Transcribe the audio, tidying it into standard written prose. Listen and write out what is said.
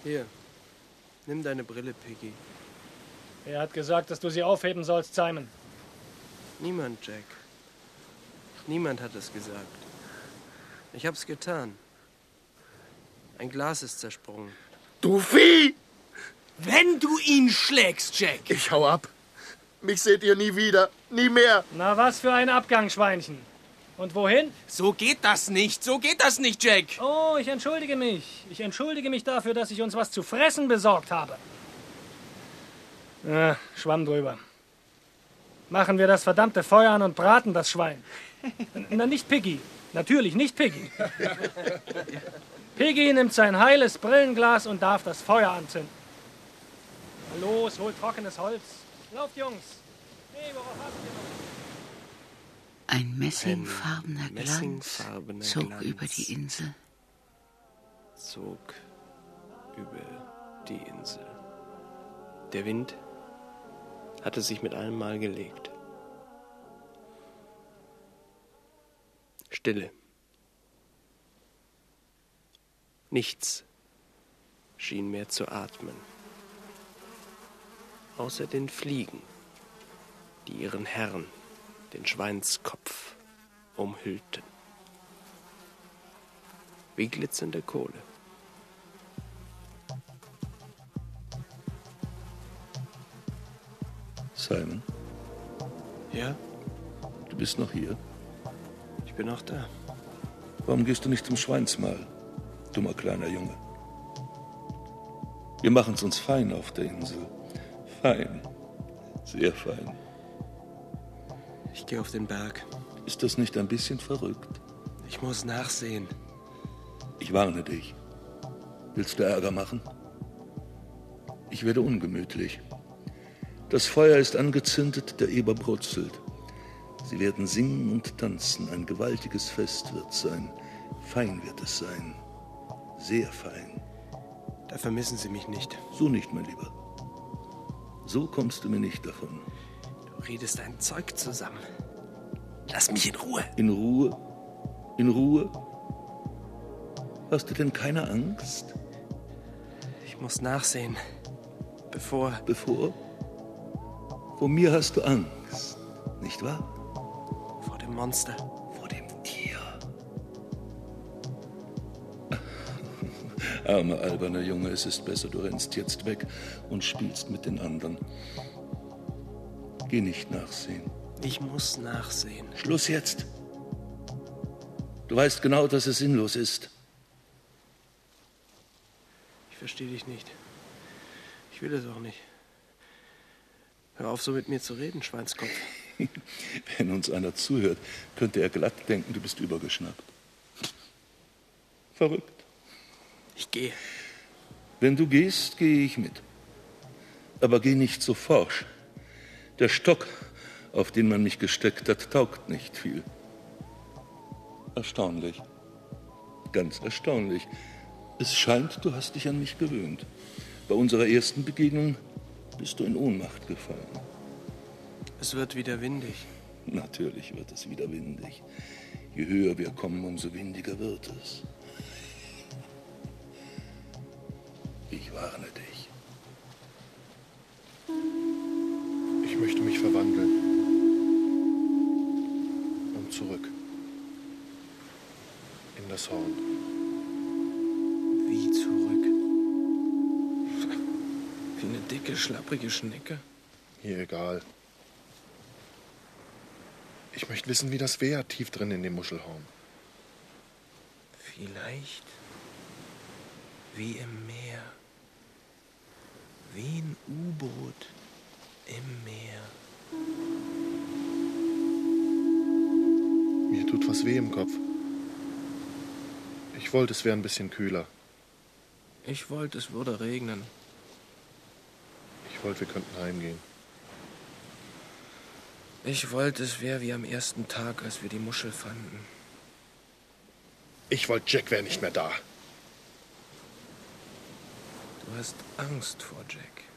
Hier, nimm deine Brille, Piggy. Er hat gesagt, dass du sie aufheben sollst, Simon. Niemand, Jack. Niemand hat es gesagt. Ich hab's getan. Ein Glas ist zersprungen. Du Vieh! Wenn du ihn schlägst, Jack! Ich hau ab. Mich seht ihr nie wieder. Nie mehr. Na, was für ein Abgang, Schweinchen. Und wohin? So geht das nicht. So geht das nicht, Jack. Oh, ich entschuldige mich. Ich entschuldige mich dafür, dass ich uns was zu fressen besorgt habe. Schwamm drüber. Machen wir das verdammte Feuer an und braten das Schwein. Na, nicht Piggy. Natürlich nicht Piggy. Piggy nimmt sein heiles Brillenglas und darf das Feuer anzünden. Los, holt trockenes Holz. Lauft, Jungs. Hey, worauf habt ihr noch? Ein messingfarbener Glanz messingfarbener zog Glanz über die Insel. Zog über die Insel. Der Wind hatte sich mit einem Mal gelegt. Stille. Nichts schien mehr zu atmen, außer den Fliegen, die ihren Herrn, den Schweinskopf, umhüllten. Wie glitzernde Kohle. Simon? Ja, Du bist noch hier. ich bin noch da. Warum gehst du nicht zum Schweinsmahl, dummer kleiner Junge? Wir machen's uns fein auf der Insel. Fein. Sehr fein. Ich gehe auf den Berg. Ist das nicht ein bisschen verrückt? Ich muss nachsehen. Ich warne dich. Willst du Ärger machen? Ich werde ungemütlich. Das Feuer ist angezündet, der Eber brutzelt. Sie werden singen und tanzen. Ein gewaltiges Fest wird sein. Fein wird es sein. Sehr fein. Da vermissen Sie mich nicht. So nicht, mein Lieber. So kommst du mir nicht davon. Du redest ein Zeug zusammen. Lass mich in Ruhe. In Ruhe? In Ruhe? Hast du denn keine Angst? Ich muss nachsehen. Bevor... Bevor? Vor mir hast du Angst, nicht wahr? Vor dem Monster. Vor dem Tier. Armer, alberner Junge, es ist besser, du rennst jetzt weg und spielst mit den anderen. Geh nicht nachsehen. Ich muss nachsehen. Schluss jetzt. Du weißt genau, dass es sinnlos ist. Ich verstehe dich nicht. Ich will es auch nicht. Hör auf, so mit mir zu reden, Schweinskopf. Wenn uns einer zuhört, könnte er glatt denken, du bist übergeschnappt. Verrückt. Ich gehe. Wenn du gehst, gehe ich mit. Aber geh nicht so forsch. Der Stock, auf den man mich gesteckt hat, taugt nicht viel. Erstaunlich. Ganz erstaunlich. Es scheint, du hast dich an mich gewöhnt. Bei unserer ersten Begegnung bist du in Ohnmacht gefallen. Es wird wieder windig. Natürlich wird es wieder windig. Je höher wir kommen, umso windiger wird es. Ich warne dich. Ich möchte mich verwandeln. Und zurück. In das Horn. Wie zurück? Wie eine dicke, schlapprige Schnecke. Hier egal. Ich möchte wissen, wie das wäre, tief drin in dem Muschelhorn. Vielleicht wie im Meer. Wie ein U-Boot im Meer. Mir tut was weh im Kopf. Ich wollte, es wäre ein bisschen kühler. Ich wollte, es würde regnen. Ich wollte, wir könnten heimgehen. Ich wollte, es wäre wie am ersten Tag, als wir die Muschel fanden. Ich wollte, Jack wäre nicht mehr da. Du hast Angst vor Jack.